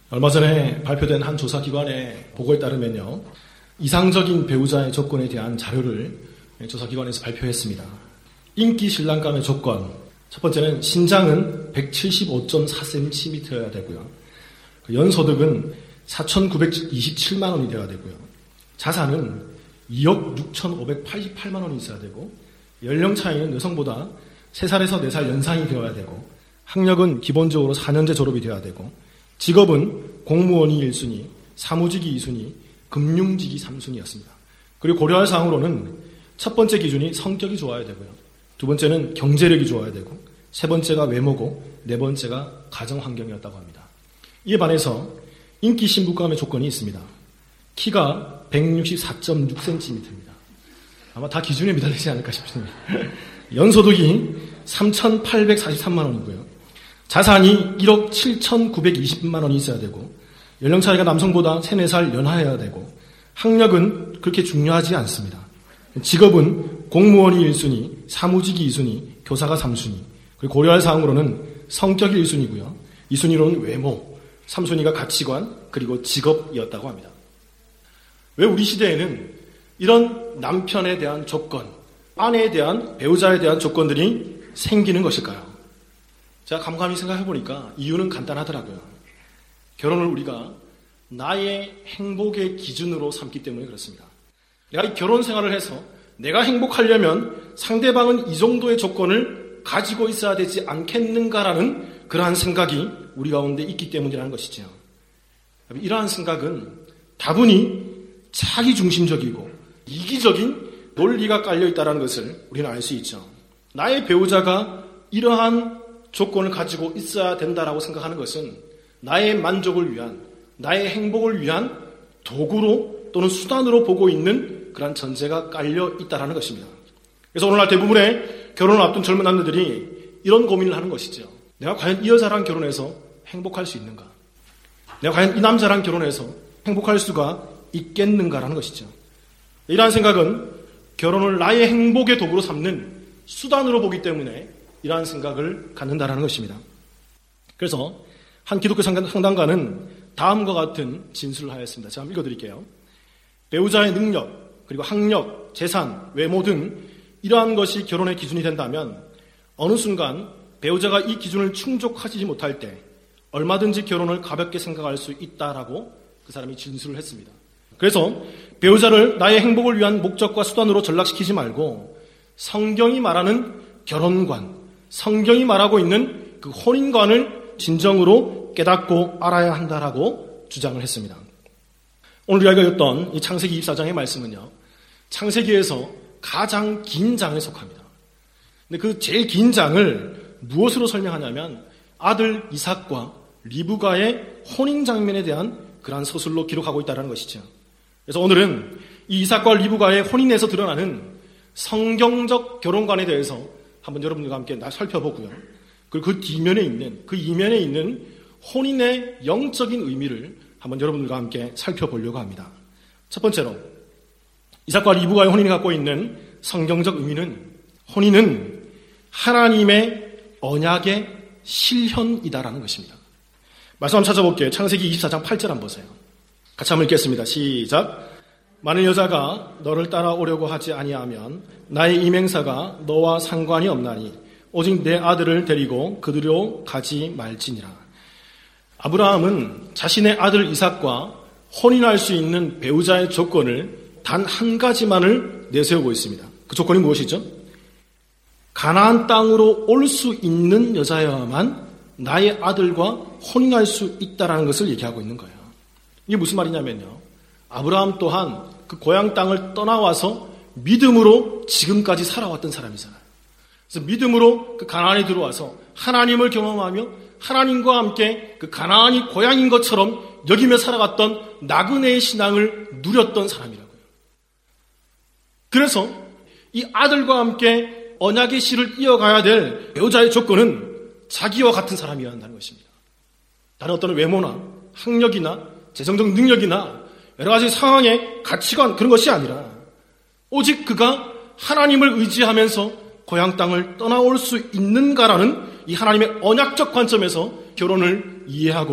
얼마 전에 발표된 한 조사기관의 보고에 따르면요, 이상적인 배우자의 조건에 대한 자료를 조사기관에서 발표했습니다. 인기 신랑감의 조건, 첫 번째는 신장은 175.4cm여야 되고요. 연소득은 4,927만 원이 되어야 되고요. 자산은 2억 6,588만 원이 있어야 되고, 연령 차이는 여성보다 3살에서 4살 연상이 되어야 되고, 학력은 기본적으로 4년제 졸업이 되어야 되고, 직업은 공무원이 1순위, 사무직이 2순위, 금융직이 3순위였습니다. 그리고 고려할 사항으로는 첫 번째 기준이 성격이 좋아야 되고요. 두 번째는 경제력이 좋아야 되고, 세 번째가 외모고, 네 번째가 가정환경이었다고 합니다. 이에 반해서 인기 신부감의 조건이 있습니다. 키가 164.6cm입니다. 아마 다 기준에 미달리지 않을까 싶습니다. 연소득이 3,843만 원이고요. 자산이 1억 7,920만 원이 있어야 되고, 연령 차이가 남성보다 3, 4살 연하여야 되고, 학력은 그렇게 중요하지 않습니다. 직업은 공무원이 1순위, 사무직이 2순위, 교사가 3순위, 그리고 고려할 사항으로는 성격이 1순위고요. 2순위로는 외모, 3순위가 가치관, 그리고 직업이었다고 합니다. 왜 우리 시대에는 이런 남편에 대한 조건, 아내에 대한, 배우자에 대한 조건들이 생기는 것일까요? 제가 곰곰이 생각해보니까 이유는 간단하더라고요. 결혼을 우리가 나의 행복의 기준으로 삼기 때문에 그렇습니다. 내가 이 결혼 생활을 해서 내가 행복하려면 상대방은 이 정도의 조건을 가지고 있어야 되지 않겠는가라는 그러한 생각이 우리 가운데 있기 때문이라는 것이죠. 이러한 생각은 다분히 자기중심적이고 이기적인 논리가 깔려있다는 것을 우리는 알 수 있죠. 나의 배우자가 이러한 조건을 가지고 있어야 된다라고 생각하는 것은 나의 만족을 위한, 나의 행복을 위한 도구로 또는 수단으로 보고 있는 그런 전제가 깔려 있다는 것입니다. 그래서 오늘날 대부분의 결혼을 앞둔 젊은 남녀들이 이런 고민을 하는 것이죠. 내가 과연 이 여자랑 결혼해서 행복할 수 있는가? 내가 과연 이 남자랑 결혼해서 행복할 수가 있겠는가라는 것이죠. 이러한 생각은 결혼을 나의 행복의 도구로 삼는 수단으로 보기 때문에 이러한 생각을 갖는다라는 것입니다. 그래서 한 기독교 상담가는 다음과 같은 진술을 하였습니다. 제가 한번 읽어드릴게요. 배우자의 능력, 그리고 학력, 재산, 외모 등 이러한 것이 결혼의 기준이 된다면 어느 순간 배우자가 이 기준을 충족하지 못할 때 얼마든지 결혼을 가볍게 생각할 수 있다라고 그 사람이 진술을 했습니다. 그래서 배우자를 나의 행복을 위한 목적과 수단으로 전락시키지 말고 성경이 말하는 결혼관, 성경이 말하고 있는 그 혼인관을 진정으로 깨닫고 알아야 한다라고 주장을 했습니다. 오늘 우리가 읽었던 이 창세기 24장의 말씀은요, 창세기에서 가장 긴 장에 속합니다. 근데 그 제일 긴 장을 무엇으로 설명하냐면 아들 이삭과 리브가의 혼인 장면에 대한 그러한 서술로 기록하고 있다는 것이죠. 그래서 오늘은 이 이삭과 리브가의 혼인에서 드러나는 성경적 결혼관에 대해서 한번 여러분들과 함께 살펴보고요. 그리고 그 뒤면에 있는, 그 이면에 있는 혼인의 영적인 의미를 한번 여러분들과 함께 살펴보려고 합니다. 첫 번째로 이삭과 리브가의 혼인이 갖고 있는 성경적 의미는, 혼인은 하나님의 언약의 실현이다라는 것입니다. 말씀 한번 찾아볼게요. 창세기 24장 8절 한번 보세요. 같이 한번 읽겠습니다. 시작. 만일 여자가 너를 따라오려고 하지 아니하면 나의 이맹사가 너와 상관이 없나니 오직 내 아들을 데리고 그들로 가지 말지니라. 아브라함은 자신의 아들 이삭과 혼인할 수 있는 배우자의 조건을 단 한 가지만을 내세우고 있습니다. 그 조건이 무엇이죠? 가나안 땅으로 올 수 있는 여자여야만 나의 아들과 혼인할 수 있다는 것을 얘기하고 있는 거예요. 이게 무슨 말이냐면요, 아브라함 또한 그 고향 땅을 떠나와서 믿음으로 지금까지 살아왔던 사람이잖아요. 그래서 믿음으로 그 가나안에 들어와서 하나님을 경험하며 하나님과 함께 그 가나안이 고향인 것처럼 여기며 살아갔던 나그네의 신앙을 누렸던 사람이라고요. 그래서 이 아들과 함께 언약의 씨를 이어가야 될 배우자의 조건은 자기와 같은 사람이어야 한다는 것입니다. 다른 어떤 외모나 학력이나 재정적 능력이나 여러 가지 상황의 가치관, 그런 것이 아니라 오직 그가 하나님을 의지하면서 고향 땅을 떠나올 수 있는가라는 이 하나님의 언약적 관점에서 결혼을 이해하고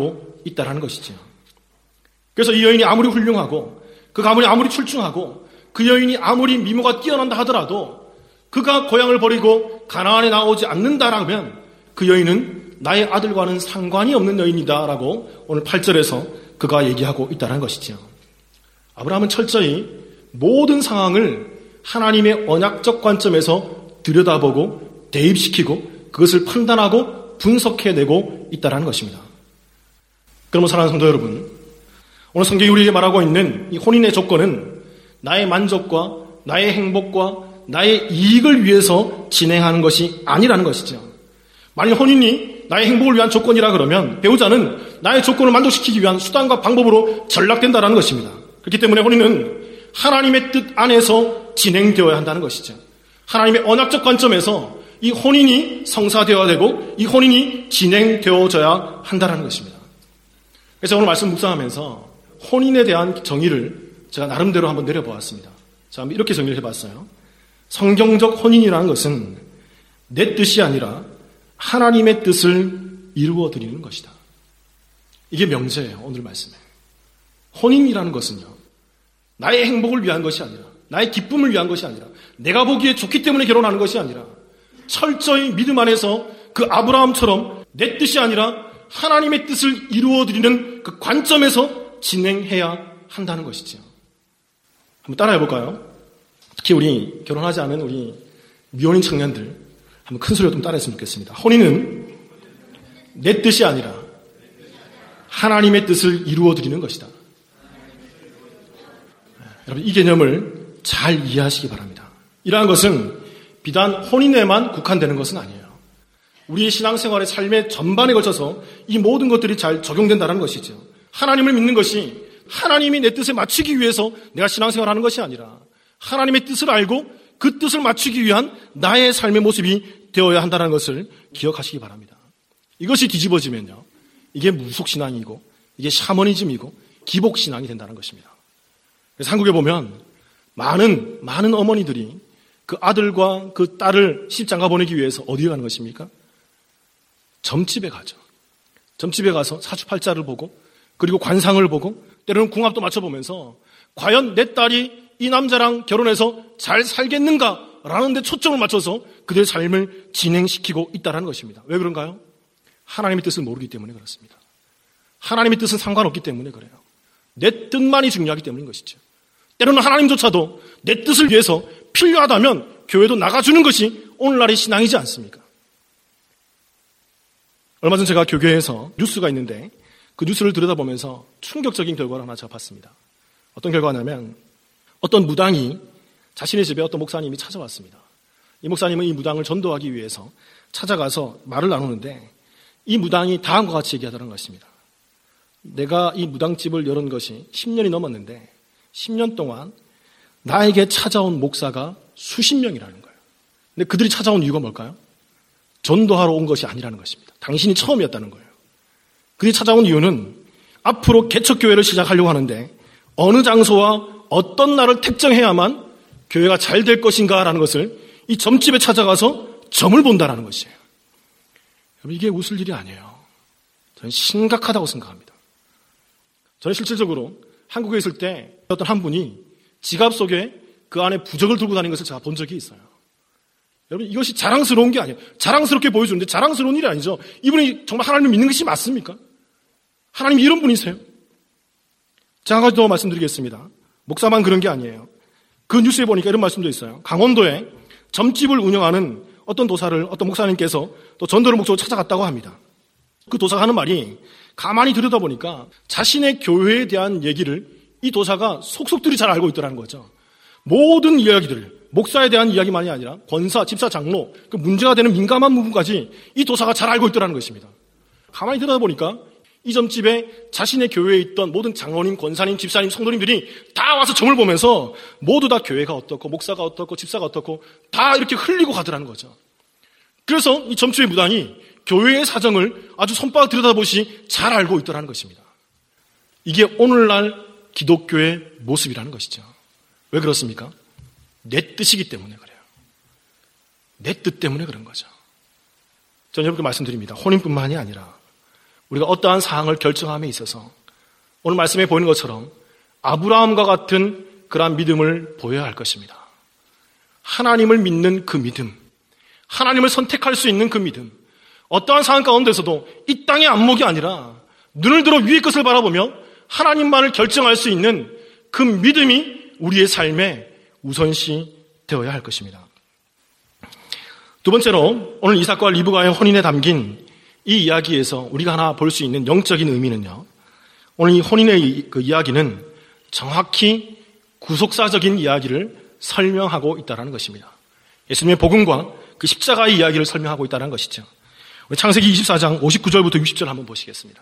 있다는 것이죠. 그래서 이 여인이 아무리 훌륭하고 그 가문이 아무리 출중하고 그 여인이 아무리 미모가 뛰어난다 하더라도 그가 고향을 버리고 가나안에 나오지 않는다라면 그 여인은 나의 아들과는 상관이 없는 여인이다라고 오늘 8절에서 그가 얘기하고 있다는 것이죠. 아브라함은 철저히 모든 상황을 하나님의 언약적 관점에서 들여다보고 대입시키고 그것을 판단하고 분석해내고 있다는 것입니다. 그러면 사랑하는 성도 여러분, 오늘 성경이 우리에게 말하고 있는 이 혼인의 조건은 나의 만족과 나의 행복과 나의 이익을 위해서 진행하는 것이 아니라는 것이죠. 만일 혼인이 나의 행복을 위한 조건이라 그러면 배우자는 나의 조건을 만족시키기 위한 수단과 방법으로 전락된다는 것입니다. 그렇기 때문에 혼인은 하나님의 뜻 안에서 진행되어야 한다는 것이죠. 하나님의 언약적 관점에서 이 혼인이 성사되어야 되고 이 혼인이 진행되어져야 한다는 것입니다. 그래서 오늘 말씀 묵상하면서 혼인에 대한 정의를 제가 나름대로 한번 내려보았습니다. 자, 이렇게 정리를 해봤어요. 성경적 혼인이라는 것은 내 뜻이 아니라 하나님의 뜻을 이루어드리는 것이다. 이게 명제예요. 오늘 말씀에. 혼인이라는 것은요, 나의 행복을 위한 것이 아니라 나의 기쁨을 위한 것이 아니라 내가 보기에 좋기 때문에 결혼하는 것이 아니라 철저히 믿음 안에서 그 아브라함처럼 내 뜻이 아니라 하나님의 뜻을 이루어드리는 그 관점에서 진행해야 한다는 것이죠. 한번 따라해볼까요? 특히 우리 결혼하지 않은 우리 미혼인 청년들 한번 큰 소리로 좀 따라했으면 좋겠습니다. 혼인은 내 뜻이 아니라 하나님의 뜻을 이루어드리는 것이다. 여러분, 이 개념을 잘 이해하시기 바랍니다. 이러한 것은 비단 혼인에만 국한되는 것은 아니에요. 우리의 신앙생활의 삶의 전반에 걸쳐서 이 모든 것들이 잘 적용된다는 것이죠. 하나님을 믿는 것이 하나님이 내 뜻에 맞추기 위해서 내가 신앙생활을 하는 것이 아니라 하나님의 뜻을 알고 그 뜻을 맞추기 위한 나의 삶의 모습이 되어야 한다는 것을 기억하시기 바랍니다. 이것이 뒤집어지면요, 이게 무속신앙이고 이게 샤머니즘이고 기복신앙이 된다는 것입니다. 그래서 한국에 보면 많은 어머니들이 그 아들과 그 딸을 시집장가 보내기 위해서 어디에 가는 것입니까? 점집에 가죠. 점집에 가서 사주팔자를 보고 그리고 관상을 보고 때로는 궁합도 맞춰보면서 과연 내 딸이 이 남자랑 결혼해서 잘 살겠는가라는 데 초점을 맞춰서 그들의 삶을 진행시키고 있다는 것입니다. 왜 그런가요? 하나님의 뜻을 모르기 때문에 그렇습니다. 하나님의 뜻은 상관없기 때문에 그래요. 내 뜻만이 중요하기 때문인 것이죠. 때로는 하나님조차도 내 뜻을 위해서 필요하다면 교회도 나가주는 것이 오늘날의 신앙이지 않습니까? 얼마 전 제가 교회에서 뉴스가 있는데 그 뉴스를 들여다보면서 충격적인 결과를 하나 제가 봤습니다. 어떤 결과냐면 어떤 무당이 자신의 집에 어떤 목사님이 찾아왔습니다. 이 목사님은 이 무당을 전도하기 위해서 찾아가서 말을 나누는데 이 무당이 다음과 같이 얘기하더라는 것입니다. 내가 이 무당집을 열은 것이 10년이 넘었는데 10년 동안 나에게 찾아온 목사가 수십 명이라는 거예요. 근데 그들이 찾아온 이유가 뭘까요? 전도하러 온 것이 아니라는 것입니다. 당신이 처음이었다는 거예요. 그들이 찾아온 이유는 앞으로 개척교회를 시작하려고 하는데 어느 장소와 어떤 날을 특정해야만 교회가 잘 될 것인가라는 것을 이 점집에 찾아가서 점을 본다라는 것이에요. 여러분, 이게 웃을 일이 아니에요. 저는 심각하다고 생각합니다. 저는 실질적으로 한국에 있을 때 어떤 한 분이 지갑 속에 그 안에 부적을 들고 다니는 것을 제가 본 적이 있어요. 여러분, 이것이 자랑스러운 게 아니에요. 자랑스럽게 보여주는데 자랑스러운 일이 아니죠. 이분이 정말 하나님을 믿는 것이 맞습니까? 하나님이 이런 분이세요? 제가 한 가지 더 말씀드리겠습니다. 목사만 그런 게 아니에요. 그 뉴스에 보니까 이런 말씀도 있어요. 강원도에 점집을 운영하는 어떤 도사를 어떤 목사님께서 또 전도를 목적으로 찾아갔다고 합니다. 그 도사가 하는 말이 가만히 들여다보니까 자신의 교회에 대한 얘기를 이 도사가 속속들이 잘 알고 있더라는 거죠. 모든 이야기들, 목사에 대한 이야기만이 아니라 권사, 집사, 장로, 그 문제가 되는 민감한 부분까지 이 도사가 잘 알고 있더라는 것입니다. 가만히 들여다보니까 이 점집에 자신의 교회에 있던 모든 장로님, 권사님, 집사님, 성도님들이 다 와서 점을 보면서 모두 다 교회가 어떻고 목사가 어떻고 집사가 어떻고 다 이렇게 흘리고 가더라는 거죠. 그래서 이 점집의 무당이 교회의 사정을 아주 손바닥 들여다보시 잘 알고 있더라는 것입니다. 이게 오늘날 기독교의 모습이라는 것이죠. 왜 그렇습니까? 내 뜻이기 때문에 그래요. 내 뜻 때문에 그런 거죠. 저는 여러분께 말씀드립니다. 혼인뿐만이 아니라 우리가 어떠한 사항을 결정함에 있어서 오늘 말씀에 보이는 것처럼 아브라함과 같은 그러한 믿음을 보여야 할 것입니다. 하나님을 믿는 그 믿음, 하나님을 선택할 수 있는 그 믿음, 어떠한 상황 가운데서도 이 땅의 안목이 아니라 눈을 들어 위의 것을 바라보며 하나님만을 결정할 수 있는 그 믿음이 우리의 삶에 우선시 되어야 할 것입니다. 두 번째로 오늘 이삭과 리브가의 혼인에 담긴 이 이야기에서 우리가 하나 볼 수 있는 영적인 의미는요, 오늘 이 혼인의 그 이야기는 정확히 구속사적인 이야기를 설명하고 있다는 것입니다. 예수님의 복음과 그 십자가의 이야기를 설명하고 있다는 것이죠. 우리 창세기 24장 59절부터 60절 한번 보시겠습니다.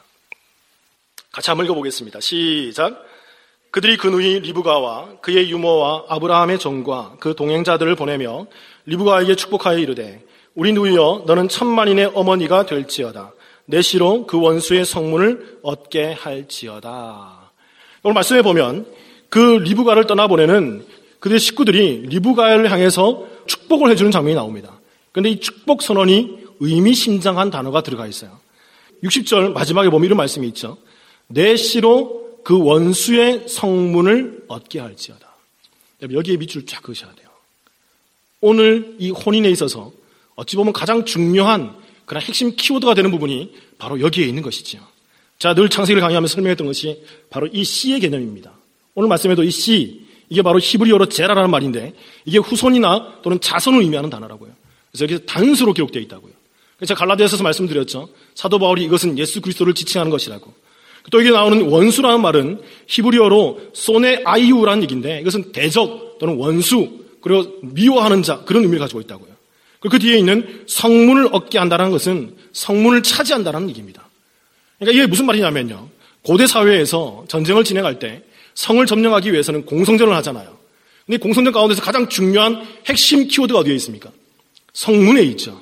같이 한번 읽어보겠습니다. 시작. 그들이 그 누이 리브가와 그의 유모와 아브라함의 종과 그 동행자들을 보내며 리브가에게 축복하여 이르되 우리 누이여 너는 천만인의 어머니가 될지어다. 내 시로 그 원수의 성문을 얻게 할지어다. 오늘 말씀해 보면 그 리브가를 떠나보내는 그들의 식구들이 리브가를 향해서 축복을 해주는 장면이 나옵니다. 그런데 이 축복 선언이 의미심장한 단어가 들어가 있어요. 60절 마지막에 보면 이런 말씀이 있죠. 내 시로 그 원수의 성문을 얻게 할지어다. 여기에 밑줄 쫙 그으셔야 돼요. 오늘 이 혼인에 있어서 어찌 보면 가장 중요한 그런 핵심 키워드가 되는 부분이 바로 여기에 있는 것이지요. 자, 늘 창세기를 강의하면서 설명했던 것이 바로 이 씨의 개념입니다. 오늘 말씀에도 이 씨, 이게 바로 히브리어로 제라라는 말인데 이게 후손이나 또는 자손을 의미하는 단어라고요. 그래서 여기서 단수로 기록되어 있다고요. 제가 갈라디아서에서 말씀드렸죠. 사도 바울이 이것은 예수 그리스도를 지칭하는 것이라고. 또 여기 나오는 원수라는 말은 히브리어로 소네 아이우라는 얘기인데 이것은 대적 또는 원수 그리고 미워하는 자 그런 의미를 가지고 있다고요. 그리고 그 뒤에 있는 성문을 얻게 한다는 것은 성문을 차지한다는 얘기입니다. 그러니까 이게 무슨 말이냐면요. 고대 사회에서 전쟁을 진행할 때 성을 점령하기 위해서는 공성전을 하잖아요. 근데 공성전 가운데서 가장 중요한 핵심 키워드가 어디에 있습니까? 성문에 있죠.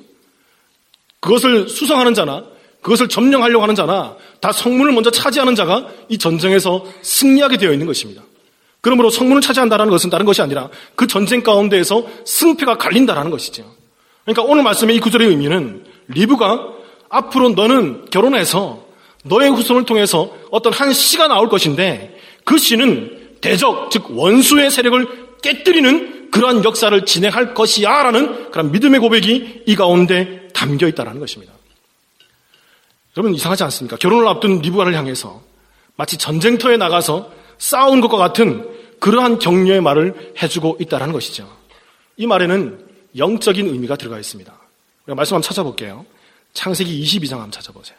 그것을 수성하는 자나 그것을 점령하려고 하는 자나 다 성문을 먼저 차지하는 자가 이 전쟁에서 승리하게 되어 있는 것입니다. 그러므로 성문을 차지한다는 것은 다른 것이 아니라 그 전쟁 가운데에서 승패가 갈린다는 것이죠. 그러니까 오늘 말씀의 이 구절의 의미는 리브가 앞으로 너는 결혼해서 너의 후손을 통해서 어떤 한 씨가 나올 것인데 그 씨는 대적, 즉 원수의 세력을 깨뜨리는 그러한 역사를 진행할 것이야 라는 그런 믿음의 고백이 이 가운데 담겨 있다는 것입니다. 여러분 이상하지 않습니까? 결혼을 앞둔 리브가를 향해서 마치 전쟁터에 나가서 싸운 것과 같은 그러한 격려의 말을 해주고 있다는 것이죠. 이 말에는 영적인 의미가 들어가 있습니다. 우리가 말씀 한번 찾아볼게요. 창세기 22장 한번 찾아보세요.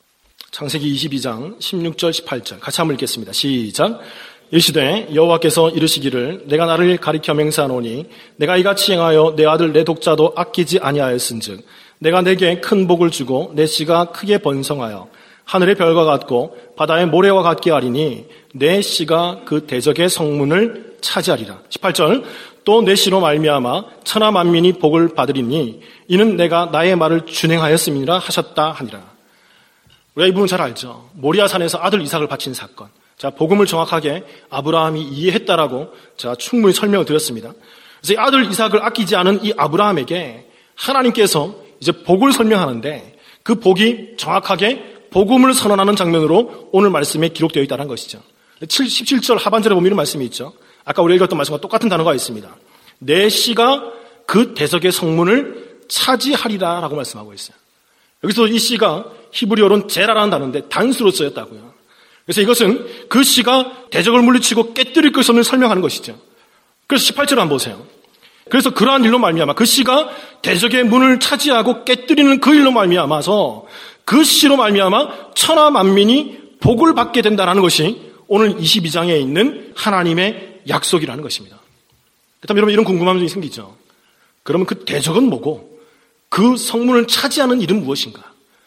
창세기 22장 16절 18절 같이 한번 읽겠습니다. 시작. 이르시되 여호와께서 이르시기를 내가 나를 가리켜 맹세하노니 내가 이같이 행하여 내 아들 내 독자도 아끼지 아니하였은즉 내가 내게 큰 복을 주고 내 씨가 크게 번성하여 하늘의 별과 같고 바다의 모래와 같게 하리니 내 씨가 그 대적의 성문을 차지하리라. 18절 또 내 씨로 말미암아 천하 만민이 복을 받으리니 이는 내가 나의 말을 준행하였음이니라 하셨다 하니라. 우리가 이 부분 잘 알죠. 모리아산에서 아들 이삭을 바친 사건. 자, 복음을 정확하게 아브라함이 이해했다라고 제가 충분히 설명을 드렸습니다. 그래서 이 아들 이삭을 아끼지 않은 이 아브라함에게 하나님께서 이제 복을 설명하는데 그 복이 정확하게 복음을 선언하는 장면으로 오늘 말씀에 기록되어 있다는 것이죠. 17절 하반절에 보면 이런 말씀이 있죠. 아까 우리가 읽었던 말씀과 똑같은 단어가 있습니다. 내 씨가 그 대적의 성문을 차지하리라 라고 말씀하고 있어요. 여기서 이 씨가 히브리어로는 제라라는 단어인데 단수로 쓰였다고요. 그래서 이것은 그 씨가 대적을 물리치고 깨뜨릴 것을 설명하는 것이죠. 그래서 18절 한번 보세요. 그래서 그러한 일로 말미암아 그 씨가 대적의 문을 차지하고 깨뜨리는 그 일로 말미암아서 그 씨로 말미암아 천하 만민이 복을 받게 된다는 것이 오늘 22장에 있는 하나님의 약속이라는 것입니다. 그렇다면 여러분 이런 궁금함이 생기죠. 그러면 그 대적은 뭐고 그 성문을 차지하는 일은 무엇인가?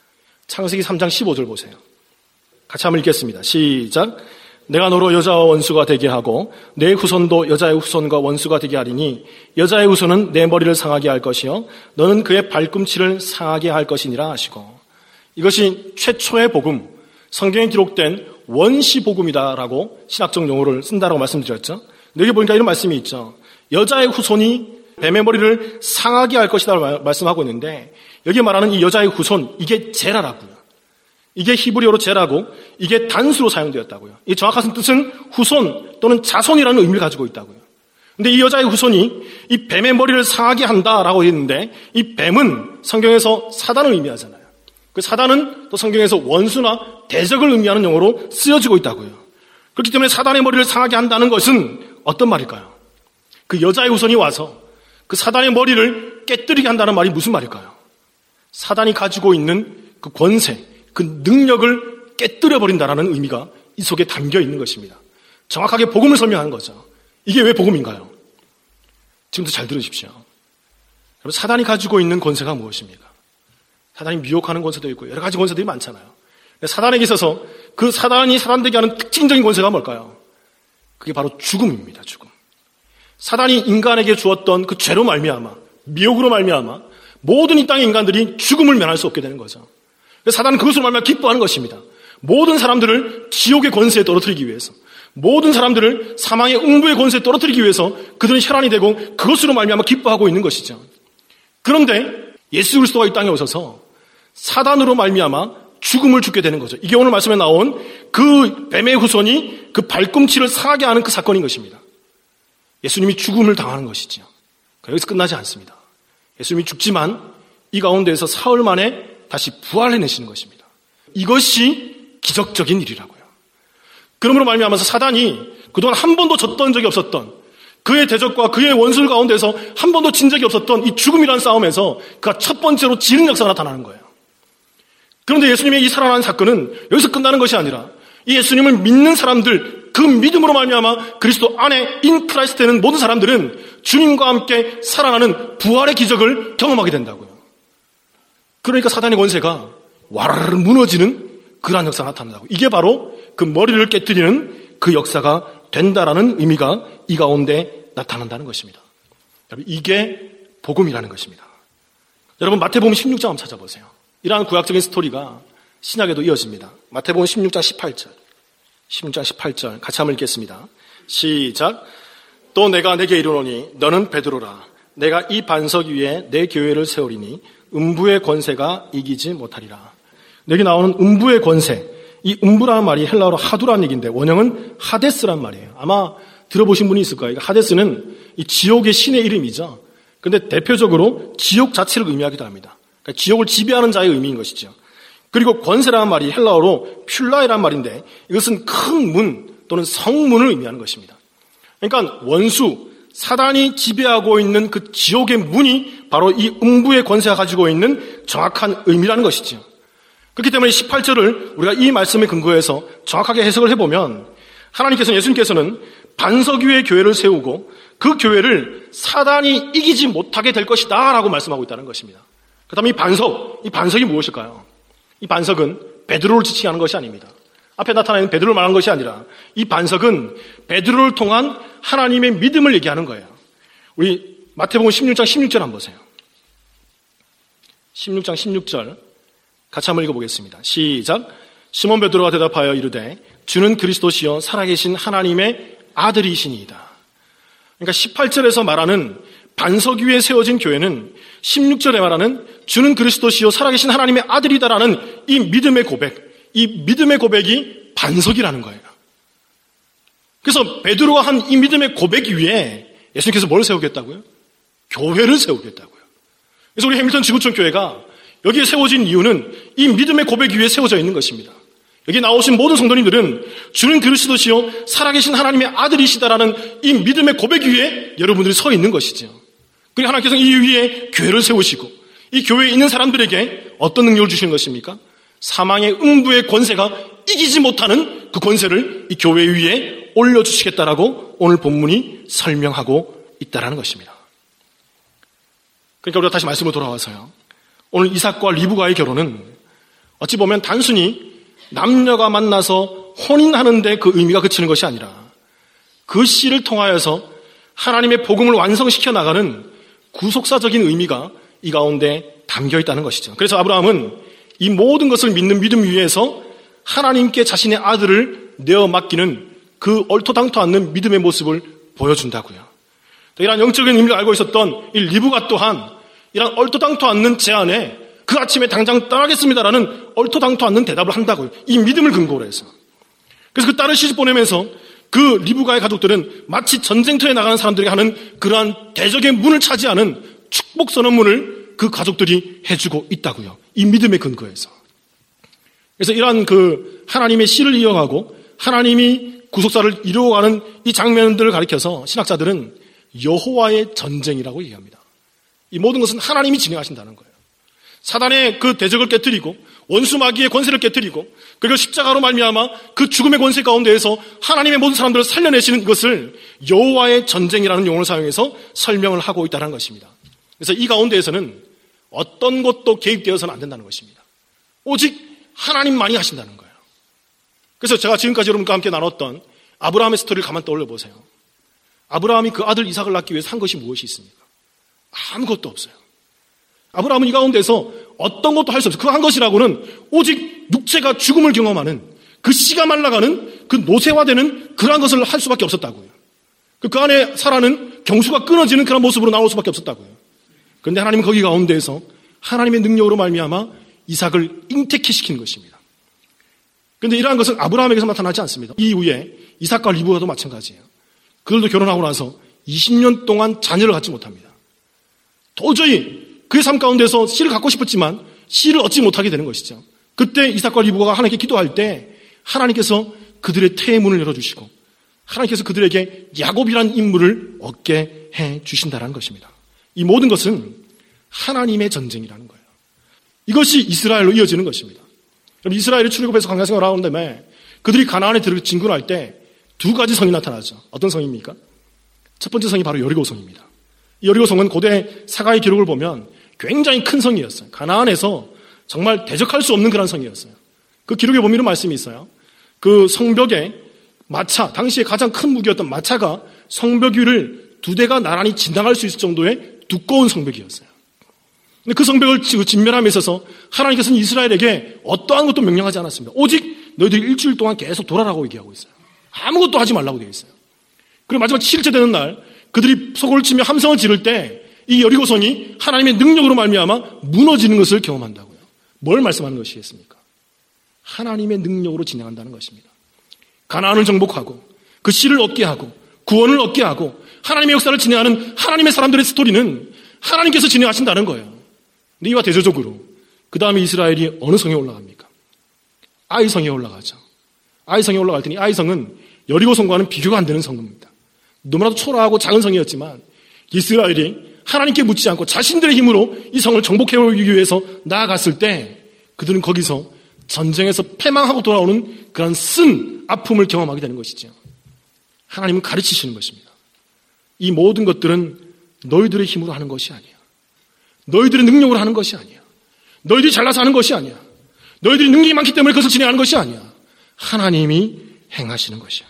창세기 3장 15절 보세요. 같이 한번 읽겠습니다. 시작. 내가 너로 여자와 원수가 되게 하고 내 후손도 여자의 후손과 원수가 되게 하리니 여자의 후손은 내 머리를 상하게 할 것이요 너는 그의 발꿈치를 상하게 할 것이니라 하시고 이것이 최초의 복음, 성경에 기록된 원시 복음이다라고 신학적 용어를 쓴다라고 말씀드렸죠. 여기 보니까 이런 말씀이 있죠. 여자의 후손이 뱀의 머리를 상하게 할 것이다 말씀하고 있는데 여기 말하는 이 여자의 후손 이게 제라라고요. 이게 히브리어로 제라고 이게 단수로 사용되었다고요. 이 정확한 뜻은 후손 또는 자손이라는 의미를 가지고 있다고요. 근데 이 여자의 후손이 이 뱀의 머리를 상하게 한다라고 했는데 이 뱀은 성경에서 사단을 의미하잖아요. 그 사단은 또 성경에서 원수나 대적을 의미하는 용어로 쓰여지고 있다고요. 그렇기 때문에 사단의 머리를 상하게 한다는 것은 어떤 말일까요? 그 여자의 후손이 와서 그 사단의 머리를 깨뜨리게 한다는 말이 무슨 말일까요? 사단이 가지고 있는 그 권세, 그 능력을 깨뜨려버린다라는 의미가 이 속에 담겨 있는 것입니다. 정확하게 복음을 설명하는 거죠. 이게 왜 복음인가요? 지금도 잘 들으십시오. 여러분, 사단이 가지고 있는 권세가 무엇입니까? 사단이 미혹하는 권세도 있고 여러 가지 권세들이 많잖아요. 사단에게 있어서 그 사단이 사단되게 하는 특징적인 권세가 뭘까요? 그게 바로 죽음입니다. 죽음. 사단이 인간에게 주었던 그 죄로 말미암아, 미혹으로 말미암아 모든 이 땅의 인간들이 죽음을 면할 수 없게 되는 거죠. 사단은 그것으로 말미암아 기뻐하는 것입니다. 모든 사람들을 지옥의 권세에 떨어뜨리기 위해서, 모든 사람들을 사망의 음부의 권세에 떨어뜨리기 위해서 그들은 혈안이 되고 그것으로 말미암아 기뻐하고 있는 것이죠. 그런데 예수 그리스도가 이 땅에 오셔서 사단으로 말미암아 죽음을 죽게 되는 거죠. 이게 오늘 말씀에 나온 그 뱀의 후손이 그 발꿈치를 상하게 하는 그 사건인 것입니다. 예수님이 죽음을 당하는 것이죠. 여기서 끝나지 않습니다. 예수님이 죽지만 이 가운데에서 사흘 만에 다시 부활해내시는 것입니다. 이것이 기적적인 일이라고요. 그러므로 말미암아서 사단이 그동안 한 번도 졌던 적이 없었던 그의 대적과 그의 원수들 가운데서 한 번도 진 적이 없었던 이 죽음이라는 싸움에서 그가 첫 번째로 지는 역사가 나타나는 거예요. 그런데 예수님의 이 살아나는 사건은 여기서 끝나는 것이 아니라 이 예수님을 믿는 사람들, 그 믿음으로 말미암아 그리스도 안에 인 크라이스트 되는 모든 사람들은 주님과 함께 살아나는 부활의 기적을 경험하게 된다고요. 그러니까 사단의 권세가 와르르 무너지는 그러한 역사가 나타난다고. 이게 바로 그 머리를 깨뜨리는 그 역사가 된다라는 의미가 이 가운데 나타난다는 것입니다. 이게 복음이라는 것입니다. 여러분, 마태복음 16장 한번 찾아보세요. 이러한 구약적인 스토리가 신약에도 이어집니다. 마태복음 16장 18절. 16장 18절 같이 한번 읽겠습니다. 시작. 또 내가 내게 이르노니 너는 베드로라. 내가 이 반석 위에 내 교회를 세우리니 음부의 권세가 이기지 못하리라. 여기 나오는 음부의 권세, 이 음부라는 말이 헬라어로 하두라는 얘기인데 원형은 하데스란 말이에요. 아마 들어보신 분이 있을 거예요. 하데스는 이 지옥의 신의 이름이죠. 그런데 대표적으로 지옥 자체를 의미하기도 합니다. 그러니까 지옥을 지배하는 자의 의미인 것이죠. 그리고 권세라는 말이 헬라어로 퓰라이라는 말인데 이것은 큰 문 또는 성문을 의미하는 것입니다. 그러니까 원수, 사단이 지배하고 있는 그 지옥의 문이 바로 이 음부의 권세가 가지고 있는 정확한 의미라는 것이죠. 그렇기 때문에 18절을 우리가 이 말씀에 근거해서 정확하게 해석을 해보면 하나님께서는, 예수님께서는 반석 위에 교회를 세우고 그 교회를 사단이 이기지 못하게 될 것이다 라고 말씀하고 있다는 것입니다. 그 다음에 이 반석이 무엇일까요? 이 반석은 베드로를 지칭하는 것이 아닙니다. 앞에 나타나는 베드로를 말하는 것이 아니라 이 반석은 베드로를 통한 하나님의 믿음을 얘기하는 거예요. 우리 마태복음 16장 16절 한번 보세요. 16장 16절 같이 한번 읽어보겠습니다. 시작. 시몬 베드로가 대답하여 이르되 주는 그리스도시요 살아계신 하나님의 아들이시니이다. 그러니까 18절에서 말하는 반석 위에 세워진 교회는 16절에 말하는 주는 그리스도시요 살아계신 하나님의 아들이다라는 이 믿음의 고백, 이 믿음의 고백이 반석이라는 거예요. 그래서 베드로가 한 이 믿음의 고백 위에 예수님께서 뭘 세우겠다고요? 교회를 세우겠다고요. 그래서 우리 해밀턴 지구촌 교회가 여기에 세워진 이유는 이 믿음의 고백 위에 세워져 있는 것입니다. 여기 나오신 모든 성도님들은 주는 그리스도시요 살아계신 하나님의 아들이시다라는 이 믿음의 고백 위에 여러분들이 서 있는 것이죠. 그리고 하나님께서는 이 위에 교회를 세우시고 이 교회에 있는 사람들에게 어떤 능력을 주시는 것입니까? 사망의 음부의 권세가 이기지 못하는 그 권세를 이 교회 위에 올려주시겠다라고 오늘 본문이 설명하고 있다라는 것입니다. 그러니까 우리가 다시 말씀으로 돌아와서요. 오늘 이삭과 리브가의 결혼은 어찌 보면 단순히 남녀가 만나서 혼인하는데 그 의미가 그치는 것이 아니라 그 씨를 통하여서 하나님의 복음을 완성시켜 나가는 구속사적인 의미가 이 가운데 담겨 있다는 것이죠. 그래서 아브라함은 이 모든 것을 믿는 믿음 위에서 하나님께 자신의 아들을 내어 맡기는 그 얼토당토 않는 믿음의 모습을 보여준다고요. 이러한 영적인 의미를 알고 있었던 이 리브가 또한 이런 얼토당토 않는 제안에 그 아침에 당장 떠나겠습니다라는 얼토당토 않는 대답을 한다고요. 이 믿음을 근거로 해서. 그래서 그 딸을 시집 보내면서 그 리브가의 가족들은 마치 전쟁터에 나가는 사람들에게 하는 그러한 대적의 문을 차지하는 축복 선언문을 그 가족들이 해주고 있다고요. 이 믿음의 근거에서. 그래서 이러한 그 하나님의 씨를 이어가고 하나님이 구속사를 이루어가는 이 장면들을 가리켜서 신학자들은 여호와의 전쟁이라고 얘기합니다. 이 모든 것은 하나님이 진행하신다는 거예요. 사단의 그 대적을 깨뜨리고 원수 마귀의 권세를 깨뜨리고 그리고 십자가로 말미암아 그 죽음의 권세 가운데에서 하나님의 모든 사람들을 살려내시는 이것을 여호와의 전쟁이라는 용어를 사용해서 설명을 하고 있다는 것입니다. 그래서 이 가운데에서는 어떤 것도 개입되어서는 안 된다는 것입니다. 오직 하나님만이 하신다는 거예요. 그래서 제가 지금까지 여러분과 함께 나눴던 아브라함의 스토리를 가만 떠올려 보세요. 아브라함이 그 아들 이삭을 낳기 위해서 한 것이 무엇이 있습니까? 아무것도 없어요. 아브라함은 이 가운데서 어떤 것도 할 수 없어요. 그 한 것이라고는 오직 육체가 죽음을 경험하는 그 씨가 말라가는 그 노쇠화되는 그러한 것을 할 수밖에 없었다고요. 그 안에 살아는 경수가 끊어지는 그런 모습으로 나올 수밖에 없었다고요. 그런데 하나님은 거기 가운데에서 하나님의 능력으로 말미암아 이삭을 잉태케 시키는 것입니다. 그런데 이러한 것은 아브라함에게서 나타나지 않습니다. 이후에 이삭과 리브가도 마찬가지예요. 그들도 결혼하고 나서 20년 동안 자녀를 갖지 못합니다. 도저히 그의 삶 가운데서 씨를 갖고 싶었지만 씨를 얻지 못하게 되는 것이죠. 그때 이삭과 리브가가 하나님께 기도할 때 하나님께서 그들의 태의 문을 열어주시고 하나님께서 그들에게 야곱이라는 인물을 얻게 해주신다는 것입니다. 이 모든 것은 하나님의 전쟁이라는 거예요. 이것이 이스라엘로 이어지는 것입니다. 그럼 이스라엘이 출애굽해서 광야 생활을 하는 다음에 그들이 가나안에 진군할 때 두 가지 성이 나타나죠. 어떤 성입니까? 첫 번째 성이 바로 여리고 성입니다. 이 여리고 성은 고대 사가의 기록을 보면 굉장히 큰 성이었어요. 가나안에서 정말 대적할 수 없는 그런 성이었어요. 그 기록에 보면 이런 말씀이 있어요. 그 성벽에 마차, 당시에 가장 큰 무기였던 마차가 성벽 위를 2대가 나란히 지나갈 수 있을 정도의 두꺼운 성벽이었어요. 근데 그 성벽을 진멸함에 있어서 하나님께서는 이스라엘에게 어떠한 것도 명령하지 않았습니다. 오직 너희들이 일주일 동안 계속 돌아라고 얘기하고 있어요. 아무것도 하지 말라고 되어 있어요. 그리고 마지막 7일째 되는 날 그들이 소고를 치며 함성을 지를 때 이 여리고성이 하나님의 능력으로 말미암아 무너지는 것을 경험한다고요. 뭘 말씀하는 것이겠습니까? 하나님의 능력으로 진행한다는 것입니다. 가나안을 정복하고 그 씨를 얻게 하고 구원을 얻게 하고 하나님의 역사를 진행하는 하나님의 사람들의 스토리는 하나님께서 진행하신다는 거예요. 근데 이와 대조적으로 그 다음에 이스라엘이 어느 성에 올라갑니까? 아이성에 올라가죠. 아이성에 올라갈 테니 아이성은 여리고성과는 비교가 안 되는 성입니다. 너무나도 초라하고 작은 성이었지만 이스라엘이 하나님께 묻지 않고 자신들의 힘으로 이 성을 정복해오기 위해서 나아갔을 때 그들은 거기서 전쟁에서 패망하고 돌아오는 그런 쓴 아픔을 경험하게 되는 것이죠. 하나님은 가르치시는 것입니다. 이 모든 것들은 너희들의 힘으로 하는 것이 아니야. 너희들의 능력으로 하는 것이 아니야. 너희들이 잘나서 하는 것이 아니야. 너희들이 능력이 많기 때문에 그것을 진행하는 것이 아니야. 하나님이 행하시는 것이야.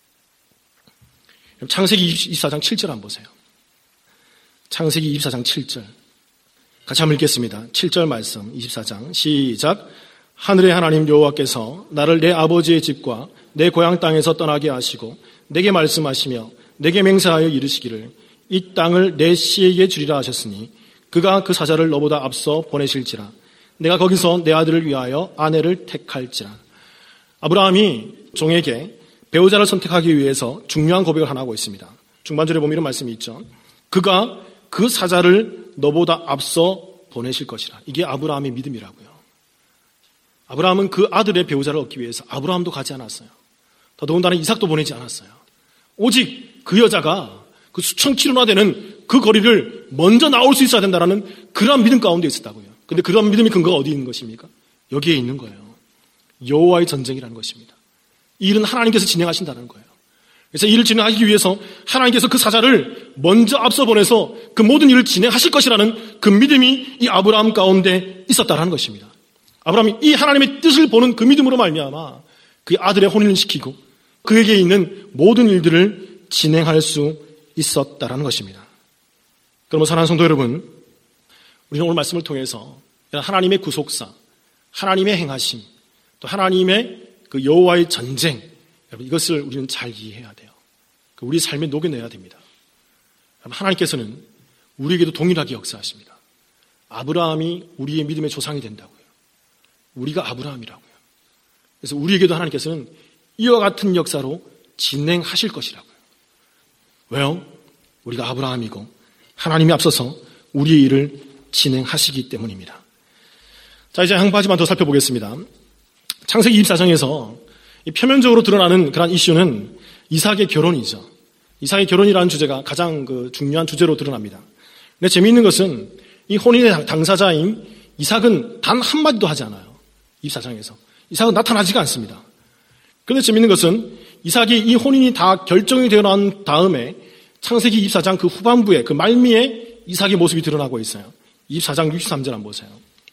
창세기 24장 7절 한번 보세요. 창세기 24장 7절. 같이 한번 읽겠습니다. 7절 말씀 24장 시작. 하늘의 하나님 여호와께서 나를 내 아버지의 집과 내 고향 땅에서 떠나게 하시고 내게 말씀하시며 내게 맹세하여 이르시기를 이 땅을 내 씨에게 주리라 하셨으니 그가 그 사자를 너보다 앞서 보내실지라 내가 거기서 내 아들을 위하여 아내를 택할지라. 아브라함이 종에게 배우자를 선택하기 위해서 중요한 고백을 하나 하고 있습니다. 중반절에 보면 이런 말씀이 있죠. 그가 그 사자를 너보다 앞서 보내실 것이라. 이게 아브라함의 믿음이라고요. 아브라함은 그 아들의 배우자를 얻기 위해서 아브라함도 가지 않았어요. 더더군다나 이삭도 보내지 않았어요. 오직 그 여자가 그 수천 킬로나 되는 그 거리를 먼저 나올 수 있어야 된다는 그런 믿음 가운데 있었다고요. 근데 그런 믿음의 근거가 어디 있는 것입니까? 여기에 있는 거예요. 여호와의 전쟁이라는 것입니다. 이 일은 하나님께서 진행하신다는 거예요. 그래서 이 일을 진행하기 위해서 하나님께서 그 사자를 먼저 앞서 보내서 그 모든 일을 진행하실 것이라는 그 믿음이 이 아브라함 가운데 있었다는 것입니다. 아브라함이 이 하나님의 뜻을 보는 그 믿음으로 말미암아 그 아들의 혼인을 시키고 그에게 있는 모든 일들을 진행할 수 있었다는 것입니다. 그러면 사랑하는 성도 여러분, 우리는 오늘 말씀을 통해서 하나님의 구속사, 하나님의 행하심, 또 하나님의 그 여호와의 전쟁, 여러분 이것을 우리는 잘 이해해야 돼요. 우리 삶에 녹여내야 됩니다. 하나님께서는 우리에게도 동일하게 역사하십니다. 아브라함이 우리의 믿음의 조상이 된다고요. 우리가 아브라함이라고요. 그래서 우리에게도 하나님께서는 이와 같은 역사로 진행하실 것이라고요. 왜요? 우리가 아브라함이고 하나님이 앞서서 우리의 일을 진행하시기 때문입니다. 자, 이제 한 가지만 더 살펴보겠습니다. 창세기 24장에서 표면적으로 드러나는 그런 이슈는 이삭의 결혼이죠. 이삭의 결혼이라는 주제가 가장 중요한 주제로 드러납니다. 근데 재미있는 것은 이 혼인의 당사자인 이삭은 단 한마디도 하지 않아요. 24장에서. 이삭은 나타나지가 않습니다. 그런데 재미있는 것은 이삭이 이 혼인이 다 결정이 되어 난 다음에 창세기 24장 그 후반부에 그 말미에 이삭의 모습이 드러나고 있어요. 24장 63절 한번 보세요.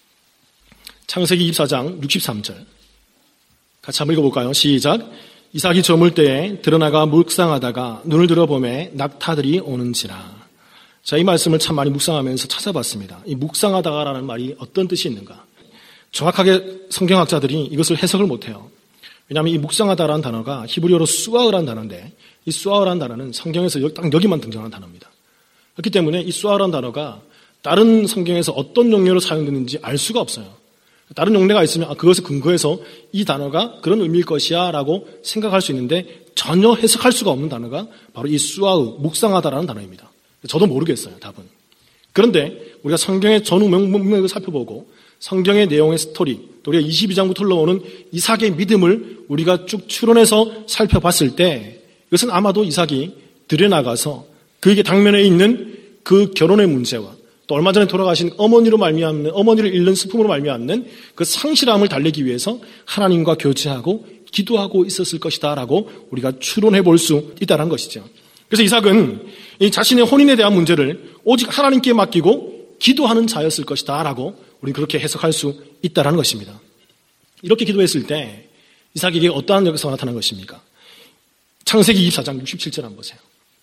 창세기 24장 63절. 같이 한번 읽어볼까요? 시작. 이삭이 저물 때에 드러나가 묵상하다가 눈을 들어보매 낙타들이 오는지라. 자, 이 말씀을 참 많이 묵상하면서 찾아봤습니다. 이 묵상하다가라는 말이 어떤 뜻이 있는가? 정확하게 성경학자들이 이것을 해석을 못해요. 왜냐하면 이 묵상하다라는 단어가 히브리어로 수아흐라는 단어인데 이 수아흐라는 단어는 성경에서 딱 여기만 등장하는 단어입니다. 그렇기 때문에 이 수아흐라는 단어가 다른 성경에서 어떤 용례로 사용되는지 알 수가 없어요. 다른 용례가 있으면 그것을 근거해서 이 단어가 그런 의미일 것이야 라고 생각할 수 있는데 전혀 해석할 수가 없는 단어가 바로 이 수아흐, 묵상하다라는 단어입니다. 저도 모르겠어요, 답은. 그런데 우리가 성경의 전후 문맥을 살펴보고 성경의 내용의 스토리, 또 우리가 22장부터 흘러오는 이삭의 믿음을 우리가 쭉 추론해서 살펴봤을 때 이것은 아마도 이삭이 들여나가서 그에게 당면에 있는 그 결혼의 문제와 또 얼마 전에 돌아가신 어머니로 말미암는 어머니를 잃는 슬픔으로 말미암는 그 상실함을 달래기 위해서 하나님과 교제하고 기도하고 있었을 것이다라고 우리가 추론해 볼 수 있다는 것이죠. 그래서 이삭은 이 자신의 혼인에 대한 문제를 오직 하나님께 맡기고 기도하는 자였을 것이다라고 우리는 그렇게 해석할 수 있다는 것입니다. 이렇게 기도했을 때 이삭에게 어떠한 역사가 나타난 것입니까? 창세기 24장 67절 한번 보세요.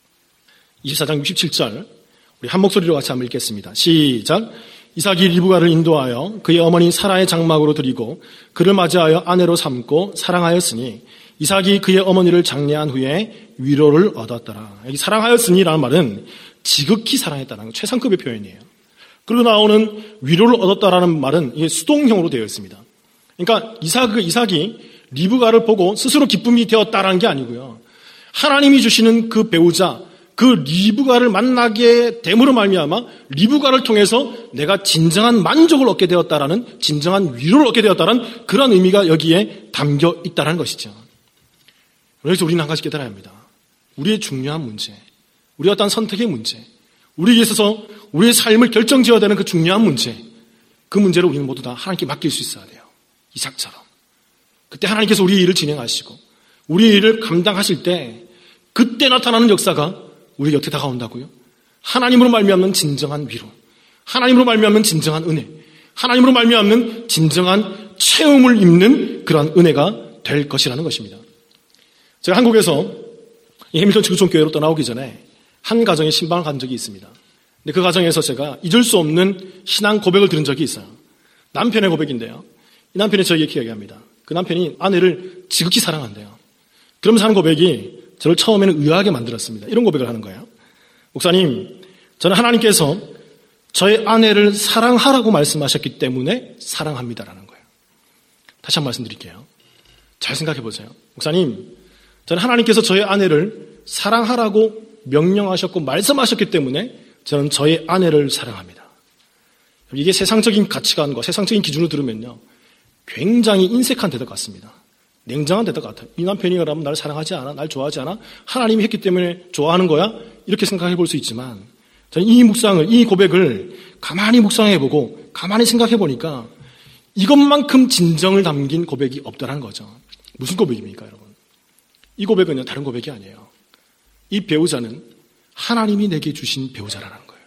24장 67절 우리 한 목소리로 같이 한번 읽겠습니다. 시작. 이삭이 리브가를 인도하여 그의 어머니 사라의 장막으로 들이고 그를 맞이하여 아내로 삼고 사랑하였으니 이삭이 그의 어머니를 장례한 후에 위로를 얻었더라. 여기 사랑하였으니라는 말은 지극히 사랑했다는 거 최상급의 표현이에요. 그리고 나오는 위로를 얻었다라는 말은 이게 수동형으로 되어 있습니다. 그러니까 이삭이 리브가를 보고 스스로 기쁨이 되었다라는 게 아니고요. 하나님이 주시는 그 배우자 그 리브가를 만나게 됨으로 말미암아 리브가를 통해서 내가 진정한 만족을 얻게 되었다라는 진정한 위로를 얻게 되었다라는 그런 의미가 여기에 담겨 있다는 것이죠. 그래서 우리는 한 가지 깨달아야 합니다. 우리의 중요한 문제, 우리의 어떤 선택의 문제, 우리에게 있어서 우리의 삶을 결정지어야 되는 그 중요한 문제, 그 문제를 우리는 모두 다 하나님께 맡길 수 있어야 돼요. 이삭처럼. 그때 하나님께서 우리의 일을 진행하시고 우리의 일을 감당하실 때 그때 나타나는 역사가 우리 곁에 다가온다고요. 하나님으로 말미암는 진정한 위로, 하나님으로 말미암는 진정한 은혜, 하나님으로 말미암는 진정한 체험을 입는 그러한 은혜가 될 것이라는 것입니다. 제가 한국에서 해밀턴 지구촌 교회로 떠나오기 전에 한 가정에 신방을 간 적이 있습니다. 근데 그 가정에서 제가 잊을 수 없는 신앙 고백을 들은 적이 있어요. 남편의 고백인데요. 이 남편이 저에게 이야기합니다. 그 남편이 아내를 지극히 사랑한대요. 그러면서 하는 고백이 저를 처음에는 의아하게 만들었습니다. 이런 고백을 하는 거예요. 목사님, 저는 하나님께서 저의 아내를 사랑하라고 말씀하셨기 때문에 사랑합니다라는 거예요. 다시 한번 말씀드릴게요. 잘 생각해 보세요. 목사님, 저는 하나님께서 저의 아내를 사랑하라고 명령하셨고 말씀하셨기 때문에 저는 저의 아내를 사랑합니다. 이게 세상적인 가치관과 세상적인 기준으로 들으면요. 굉장히 인색한 대답 같습니다. 냉정한 대답 같아요. 이 남편이 그러면 나를 사랑하지 않아? 날 좋아하지 않아? 하나님이 했기 때문에 좋아하는 거야? 이렇게 생각해 볼 수 있지만 저는 이 고백을 가만히 묵상해보고 가만히 생각해보니까 이것만큼 진정을 담긴 고백이 없더라는 거죠. 무슨 고백입니까, 여러분? 이 고백은요, 다른 고백이 아니에요. 이 배우자는 하나님이 내게 주신 배우자라는 거예요.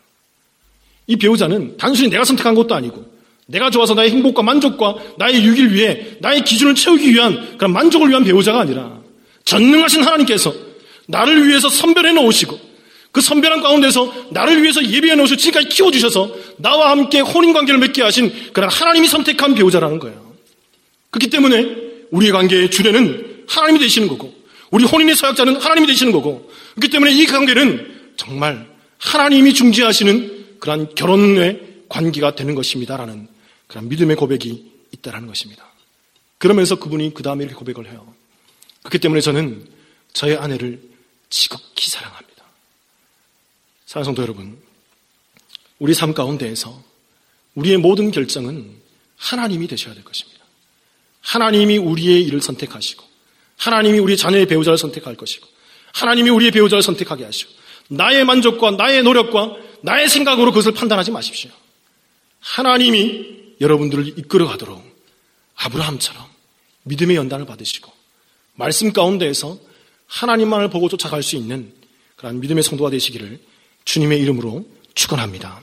이 배우자는 단순히 내가 선택한 것도 아니고 내가 좋아서 나의 행복과 만족과 나의 유익을 위해 나의 기준을 채우기 위한 그런 만족을 위한 배우자가 아니라 전능하신 하나님께서 나를 위해서 선별해 놓으시고 그 선별한 가운데서 나를 위해서 예비해 놓으시고 지금까지 키워주셔서 나와 함께 혼인관계를 맺게 하신 그런 하나님이 선택한 배우자라는 거예요. 그렇기 때문에 우리의 관계의 주례는 하나님이 되시는 거고 우리 혼인의 서약자는 하나님이 되시는 거고 그렇기 때문에 이 관계는 정말 하나님이 중지하시는 그런 결혼의 관계가 되는 것입니다라는 그런 믿음의 고백이 있다라는 것입니다. 그러면서 그분이 그 다음에 이렇게 고백을 해요. 그렇기 때문에 저는 저의 아내를 지극히 사랑합니다. 사랑하는 성도 여러분, 우리 삶 가운데에서 우리의 모든 결정은 하나님이 되셔야 될 것입니다. 하나님이 우리의 일을 선택하시고, 하나님이 우리 자녀의 배우자를 선택할 것이고, 하나님이 우리의 배우자를 선택하게 하시고, 나의 만족과 나의 노력과 나의 생각으로 그것을 판단하지 마십시오. 하나님이 여러분들을 이끌어가도록 아브라함처럼 믿음의 연단을 받으시고 말씀 가운데에서 하나님만을 보고 쫓아갈 수 있는 그런 믿음의 성도가 되시기를 주님의 이름으로 축원합니다.